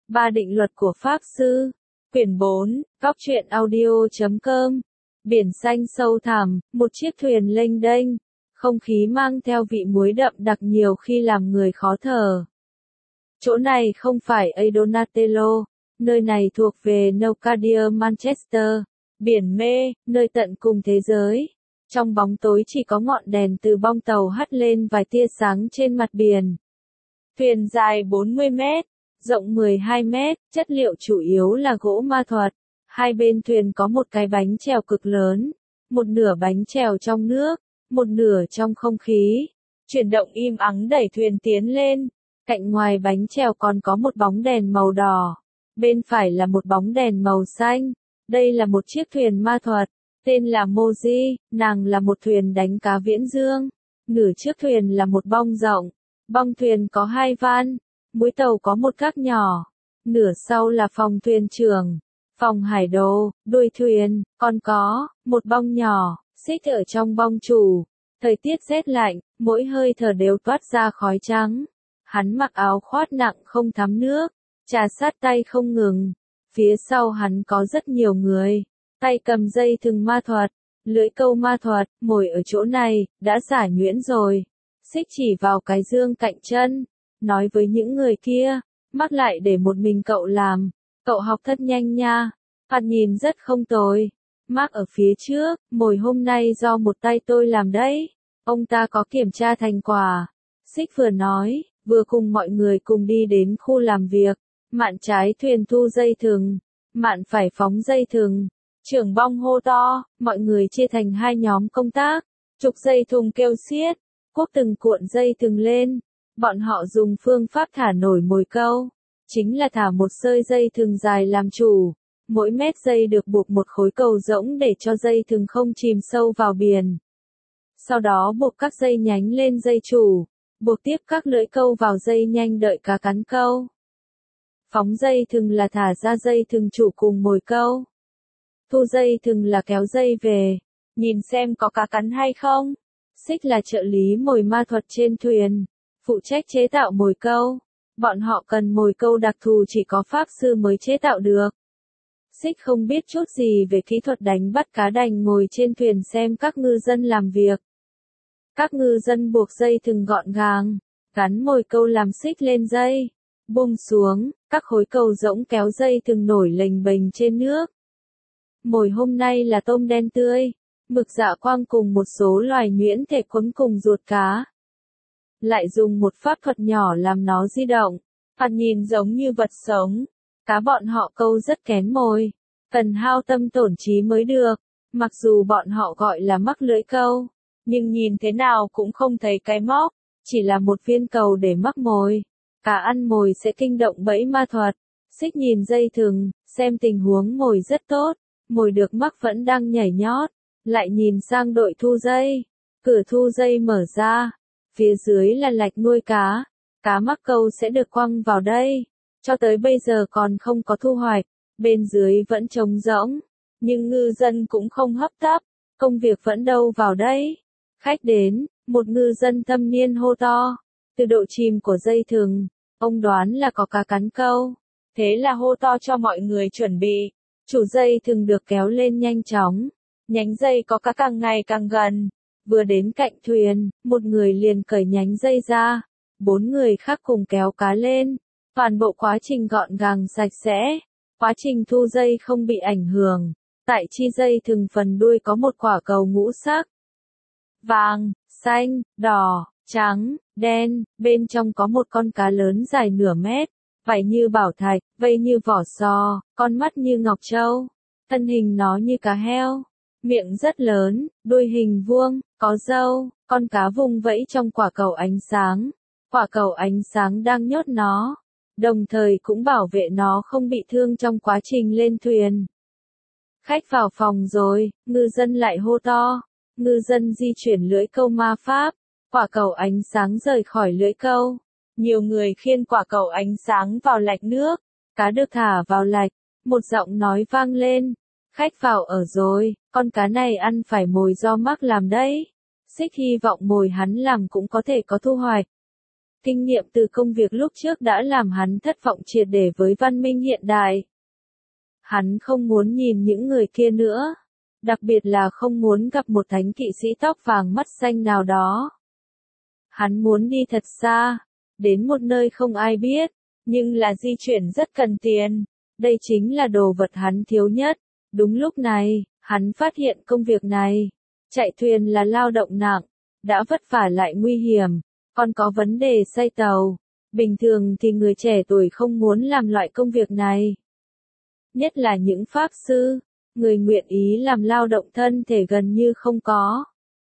Ba định luật của Pháp Sư. Quyển 4, Góc truyện audio.com. Biển xanh sâu thẳm, một chiếc thuyền lênh đênh. Không khí mang theo vị muối đậm đặc nhiều khi làm người khó thở. Chỗ này không phải Donatello, nơi này thuộc về Norcadia Manchester, biển mê, nơi tận cùng thế giới. Trong bóng tối chỉ có ngọn đèn từ bong tàu hắt lên vài tia sáng trên mặt biển. Thuyền dài 40 mét, rộng 12 mét, chất liệu chủ yếu là gỗ ma thuật. Hai bên thuyền có một cái bánh chèo cực lớn, một nửa bánh chèo trong nước, một nửa trong không khí. Chuyển động im ắng đẩy thuyền tiến lên. Cạnh ngoài bánh chèo còn có một bóng đèn màu đỏ. Bên phải là một bóng đèn màu xanh. Đây là một chiếc thuyền ma thuật, tên là Moji, nàng là một thuyền đánh cá viễn dương. Nửa chiếc thuyền là một bong rộng. Bong thuyền có hai van, mũi tàu có một gác nhỏ. Nửa sau là phòng thuyền trưởng, phòng hải đồ, đuôi thuyền, còn có một bong nhỏ, xích ở trong bong chủ. Thời tiết rét lạnh, mỗi hơi thở đều toát ra khói trắng. Hắn mặc áo khoác nặng không thấm nước, trà sát tay không ngừng. Phía sau hắn có rất nhiều người, tay cầm dây thừng ma thuật, lưỡi câu ma thuật, ngồi ở chỗ này, đã giải nhuyễn rồi. Xích chỉ vào cái dương cạnh chân, nói với những người kia, mắc lại để một mình cậu làm, cậu học thật nhanh nha, thoạt nhìn rất không tồi. Mắc ở phía trước, mồi hôm nay do một tay tôi làm đấy, ông ta có kiểm tra thành quả. Xích vừa nói, vừa cùng mọi người cùng đi đến khu làm việc. Mạn trái thuyền thu dây thừng, mạn phải phóng dây thừng. Trưởng bong hô to, mọi người chia thành hai nhóm công tác, trục dây thừng kêu xiết, cuốc từng cuộn dây thừng lên. Bọn họ dùng phương pháp thả nổi mồi câu, chính là thả một sợi dây thừng dài làm chủ. Mỗi mét dây được buộc một khối cầu rỗng để cho dây thừng không chìm sâu vào biển. Sau đó buộc các dây nhánh lên dây chủ, buộc tiếp các lưỡi câu vào dây nhanh đợi cá cắn câu. Phóng dây thừng là thả ra dây thừng chủ cùng mồi câu. Thu dây thừng là kéo dây về, nhìn xem có cá cắn hay không. Xích là trợ lý mồi ma thuật trên thuyền, phụ trách chế tạo mồi câu. Bọn họ cần mồi câu đặc thù chỉ có pháp sư mới chế tạo được. Xích không biết chút gì về kỹ thuật đánh bắt cá, đành ngồi trên thuyền xem các ngư dân làm việc. Các ngư dân buộc dây thừng gọn gàng, gắn mồi câu làm xích lên dây, buông xuống, các khối cầu rỗng kéo dây thừng nổi lềnh bềnh trên nước. Mồi hôm nay là tôm đen tươi, mực dạ quang cùng một số loài nhuyễn thể quấn cùng ruột cá. Lại dùng một pháp thuật nhỏ làm nó di động, thoạt nhìn giống như vật sống. Cá bọn họ câu rất kén mồi, cần hao tâm tổn trí mới được. Mặc dù bọn họ gọi là mắc lưỡi câu, nhưng nhìn thế nào cũng không thấy cái móc, chỉ là một viên cầu để mắc mồi. Cá ăn mồi sẽ kinh động bẫy ma thuật. Xích nhìn dây thừng, xem tình huống mồi rất tốt, mồi được mắc vẫn đang nhảy nhót. Lại nhìn sang đội thu dây, cửa thu dây mở ra, phía dưới là lạch nuôi cá. Cá mắc câu sẽ được quăng vào đây. Cho tới bây giờ còn không có thu hoạch, bên dưới vẫn trống rỗng, nhưng ngư dân cũng không hấp tấp, công việc vẫn đâu vào đấy. Khách đến, một ngư dân thâm niên hô to, từ độ chìm của dây thừng, ông đoán là có cá cắn câu, thế là hô to cho mọi người chuẩn bị. Chủ dây thừng được kéo lên nhanh chóng, nhánh dây có cá càng ngày càng gần, vừa đến cạnh thuyền, một người liền cởi nhánh dây ra, 4 người khác cùng kéo cá lên. Toàn bộ quá trình gọn gàng sạch sẽ, quá trình thu dây không bị ảnh hưởng. Tại chi dây thừng phần đuôi có một quả cầu ngũ sắc. Vàng, xanh, đỏ, trắng, đen, bên trong có một con cá lớn dài nửa mét, vảy như bảo thạch, vây như vỏ sò, con mắt như ngọc châu, thân hình nó như cá heo, miệng rất lớn, đuôi hình vuông, có râu, con cá vung vẫy trong quả cầu ánh sáng. Quả cầu ánh sáng đang nhốt nó, đồng thời cũng bảo vệ nó không bị thương trong quá trình lên thuyền. Khách vào phòng rồi, ngư dân lại hô to. Ngư dân di chuyển lưỡi câu ma pháp, quả cầu ánh sáng rời khỏi lưỡi câu. Nhiều người khiêng quả cầu ánh sáng vào lạch nước, cá được thả vào lạch, một giọng nói vang lên. Khách vào ở rồi, con cá này ăn phải mồi do mắc làm đấy. Xích hy vọng mồi hắn làm cũng có thể có thu hoạch. Kinh nghiệm từ công việc lúc trước đã làm hắn thất vọng triệt để với văn minh hiện đại. Hắn không muốn nhìn những người kia nữa. Đặc biệt là không muốn gặp một thánh kỵ sĩ tóc vàng mắt xanh nào đó. Hắn muốn đi thật xa, đến một nơi không ai biết, nhưng là di chuyển rất cần tiền. Đây chính là đồ vật hắn thiếu nhất. Đúng lúc này, hắn phát hiện công việc này. Chạy thuyền là lao động nặng, đã vất vả lại nguy hiểm, còn có vấn đề say tàu. Bình thường thì người trẻ tuổi không muốn làm loại công việc này. Nhất là những pháp sư, người nguyện ý làm lao động thân thể gần như không có.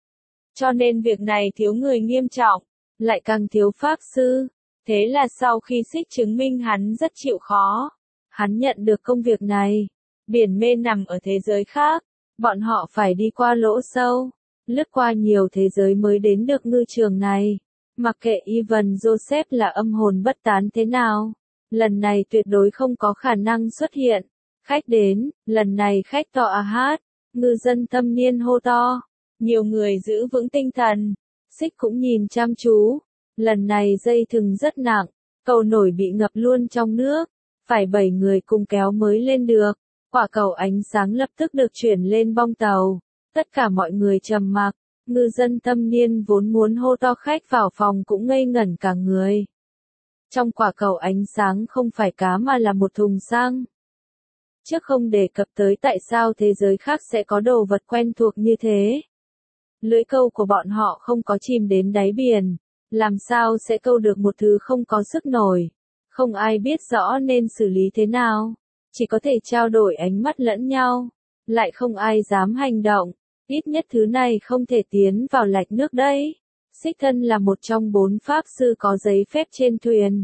Cho nên việc này thiếu người nghiêm trọng, lại càng thiếu pháp sư. Thế là sau khi Xích chứng minh hắn rất chịu khó, hắn nhận được công việc này. Biển mê nằm ở thế giới khác, bọn họ phải đi qua lỗ sâu, lướt qua nhiều thế giới mới đến được ngư trường này. Mặc kệ Ivan Joseph là âm hồn bất tán thế nào, lần này tuyệt đối không có khả năng xuất hiện. Khách đến, lần này khách to hát, ngư dân thâm niên hô to, nhiều người giữ vững tinh thần. Xích cũng nhìn chăm chú, lần này dây thừng rất nặng, cầu nổi bị ngập luôn trong nước, phải 7 người cùng kéo mới lên được. Quả cầu ánh sáng lập tức được chuyển lên bong tàu, tất cả mọi người trầm mặc, ngư dân thâm niên vốn muốn hô to khách vào phòng cũng ngây ngẩn cả người. Trong quả cầu ánh sáng không phải cá mà là một thùng xăng. Trước không đề cập tới tại sao thế giới khác sẽ có đồ vật quen thuộc như thế. Lưỡi câu của bọn họ không có chìm đến đáy biển, làm sao sẽ câu được một thứ không có sức nổi. Không ai biết rõ nên xử lý thế nào, chỉ có thể trao đổi ánh mắt lẫn nhau, lại không ai dám hành động, ít nhất thứ này không thể tiến vào lạch nước đấy. Xích thân là một trong 4 pháp sư có giấy phép trên thuyền,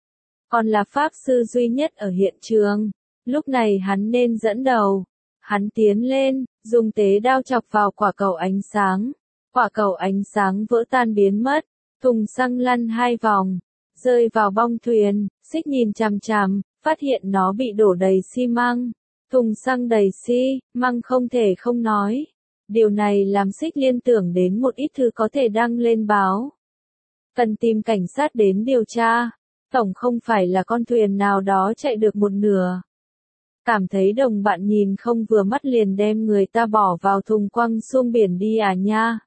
còn là pháp sư duy nhất ở hiện trường. Lúc này hắn nên dẫn đầu. Hắn tiến lên, dùng tế đao chọc vào quả cầu ánh sáng. Quả cầu ánh sáng vỡ tan biến mất, thùng xăng lăn 2 vòng, rơi vào bong thuyền. Xích nhìn chằm chằm, phát hiện nó bị đổ đầy xi măng. Thùng xăng đầy xi măng không thể không nói. Điều này làm Xích liên tưởng đến một ít thứ có thể đăng lên báo. Cần tìm cảnh sát đến điều tra. Tổng không phải là con thuyền nào đó chạy được một nửa. Cảm thấy đồng bạn nhìn không vừa mắt liền đem người ta bỏ vào thùng quăng xuống biển đi à nha.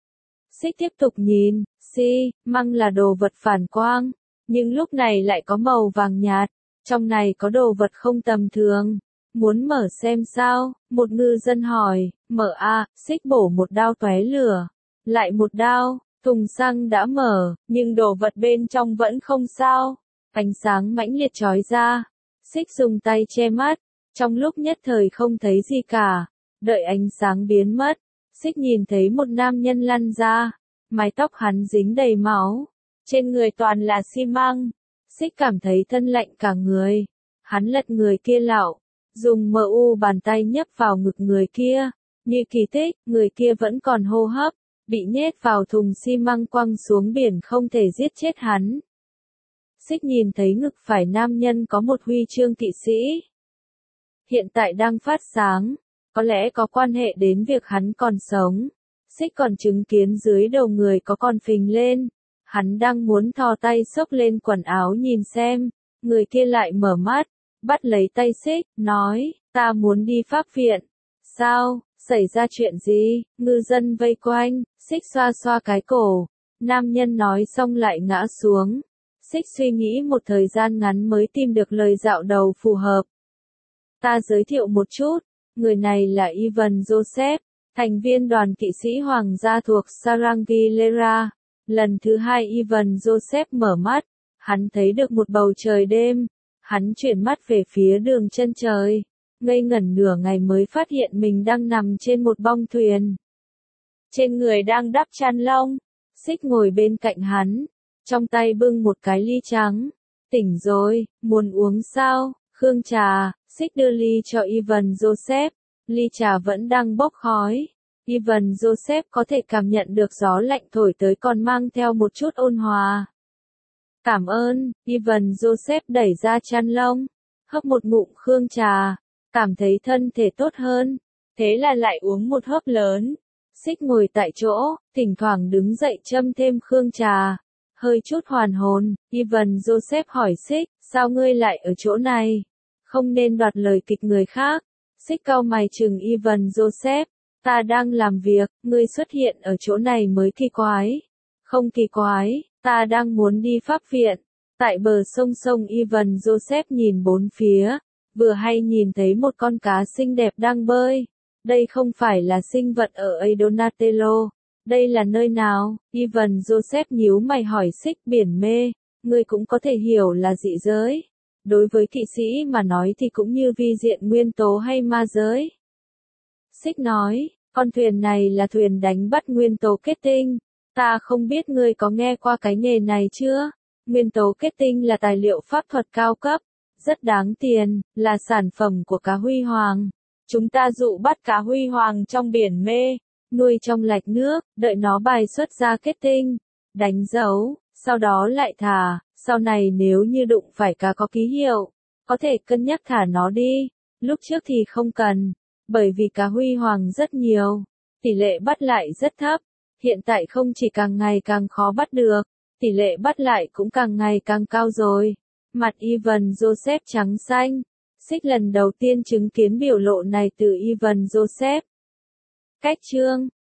Xích tiếp tục nhìn, xi măng là đồ vật phản quang, nhưng lúc này lại có màu vàng nhạt, trong này có đồ vật không tầm thường. Muốn mở xem sao? Một ngư dân hỏi. Mở a, Xích bổ một đao tóe lửa, lại một đao, thùng xăng đã mở, nhưng đồ vật bên trong vẫn không sao. Ánh sáng mãnh liệt chói ra, Xích dùng tay che mắt, trong lúc nhất thời không thấy gì cả. Đợi ánh sáng biến mất, Xích nhìn thấy một nam nhân lăn ra, mái tóc hắn dính đầy máu, trên người toàn là xi măng. Xích cảm thấy thân lạnh cả người. Hắn lật người kia lạo, dùng mu bàn tay nhấp vào ngực người kia. Như kỳ tích, người kia vẫn còn hô hấp, bị nhét vào thùng xi măng quăng xuống biển không thể giết chết hắn. Xích nhìn thấy ngực phải nam nhân có một huy chương kỵ sĩ. Hiện tại đang phát sáng, có lẽ có quan hệ đến việc hắn còn sống. Xích còn chứng kiến dưới đầu người có con phình lên. Hắn đang muốn thò tay xốc lên quần áo nhìn xem, người kia lại mở mắt, bắt lấy tay Xích, nói, ta muốn đi pháp viện. Sao, xảy ra chuyện gì? Ngư dân vây quanh, Xích xoa xoa cái cổ. Nam nhân nói xong lại ngã xuống. Xích suy nghĩ một thời gian ngắn mới tìm được lời dạo đầu phù hợp. Ta giới thiệu một chút, người này là Ivan Joseph, thành viên đoàn kỵ sĩ hoàng gia thuộc Sarangilera. Lần thứ 2 Ivan Joseph mở mắt, hắn thấy được một bầu trời đêm. Hắn chuyển mắt về phía đường chân trời, ngây ngẩn nửa ngày mới phát hiện mình đang nằm trên một bong thuyền. Trên người đang đắp chăn lông, Xích ngồi bên cạnh hắn, trong tay bưng một cái ly trắng. Tỉnh rồi, muốn uống sao? Khương trà. Xích đưa ly cho Ivan Joseph, ly trà vẫn đang bốc khói. Ivan Joseph có thể cảm nhận được gió lạnh thổi tới còn mang theo một chút ôn hòa. Cảm ơn. Ivan Joseph đẩy ra chăn lông, hấp một ngụm khương trà, cảm thấy thân thể tốt hơn, thế là lại uống một hớp lớn. Xích ngồi tại chỗ, thỉnh thoảng đứng dậy châm thêm khương trà, Hơi chút hoàn hồn, Ivan Joseph hỏi Xích, sao ngươi lại ở chỗ này? Không nên đoạt lời kịch người khác. Xích cau mày trừng Ivan Joseph, ta đang làm việc, ngươi xuất hiện ở chỗ này mới kỳ quái. Không kỳ quái, ta đang muốn đi pháp viện. Tại bờ sông Ivan Joseph nhìn bốn phía, vừa hay nhìn thấy một con cá xinh đẹp đang bơi. Đây không phải là sinh vật ở Donatello. Đây là nơi nào? Ivan Joseph nhíu mày hỏi Xích, biển mê. Ngươi cũng có thể hiểu là dị giới. Đối với kỵ sĩ mà nói thì cũng như vi diện nguyên tố hay ma giới. Xích nói, con thuyền này là thuyền đánh bắt nguyên tố kết tinh. Ta không biết ngươi có nghe qua cái nghề này chưa? Nguyên tố kết tinh là tài liệu pháp thuật cao cấp, rất đáng tiền, là sản phẩm của cá huy hoàng. Chúng ta dụ bắt cá huy hoàng trong biển mê, nuôi trong lạch nước, đợi nó bài xuất ra kết tinh, đánh dấu, sau đó lại thả. Sau này nếu như đụng phải cá có ký hiệu, có thể cân nhắc thả nó đi. Lúc trước thì không cần, bởi vì cá huy hoàng rất nhiều, tỷ lệ bắt lại rất thấp. Hiện tại không chỉ càng ngày càng khó bắt được, tỷ lệ bắt lại cũng càng ngày càng cao rồi. Mặt Ivan Joseph trắng xanh. Xích lần đầu tiên chứng kiến biểu lộ này từ Ivan Joseph. Cách chương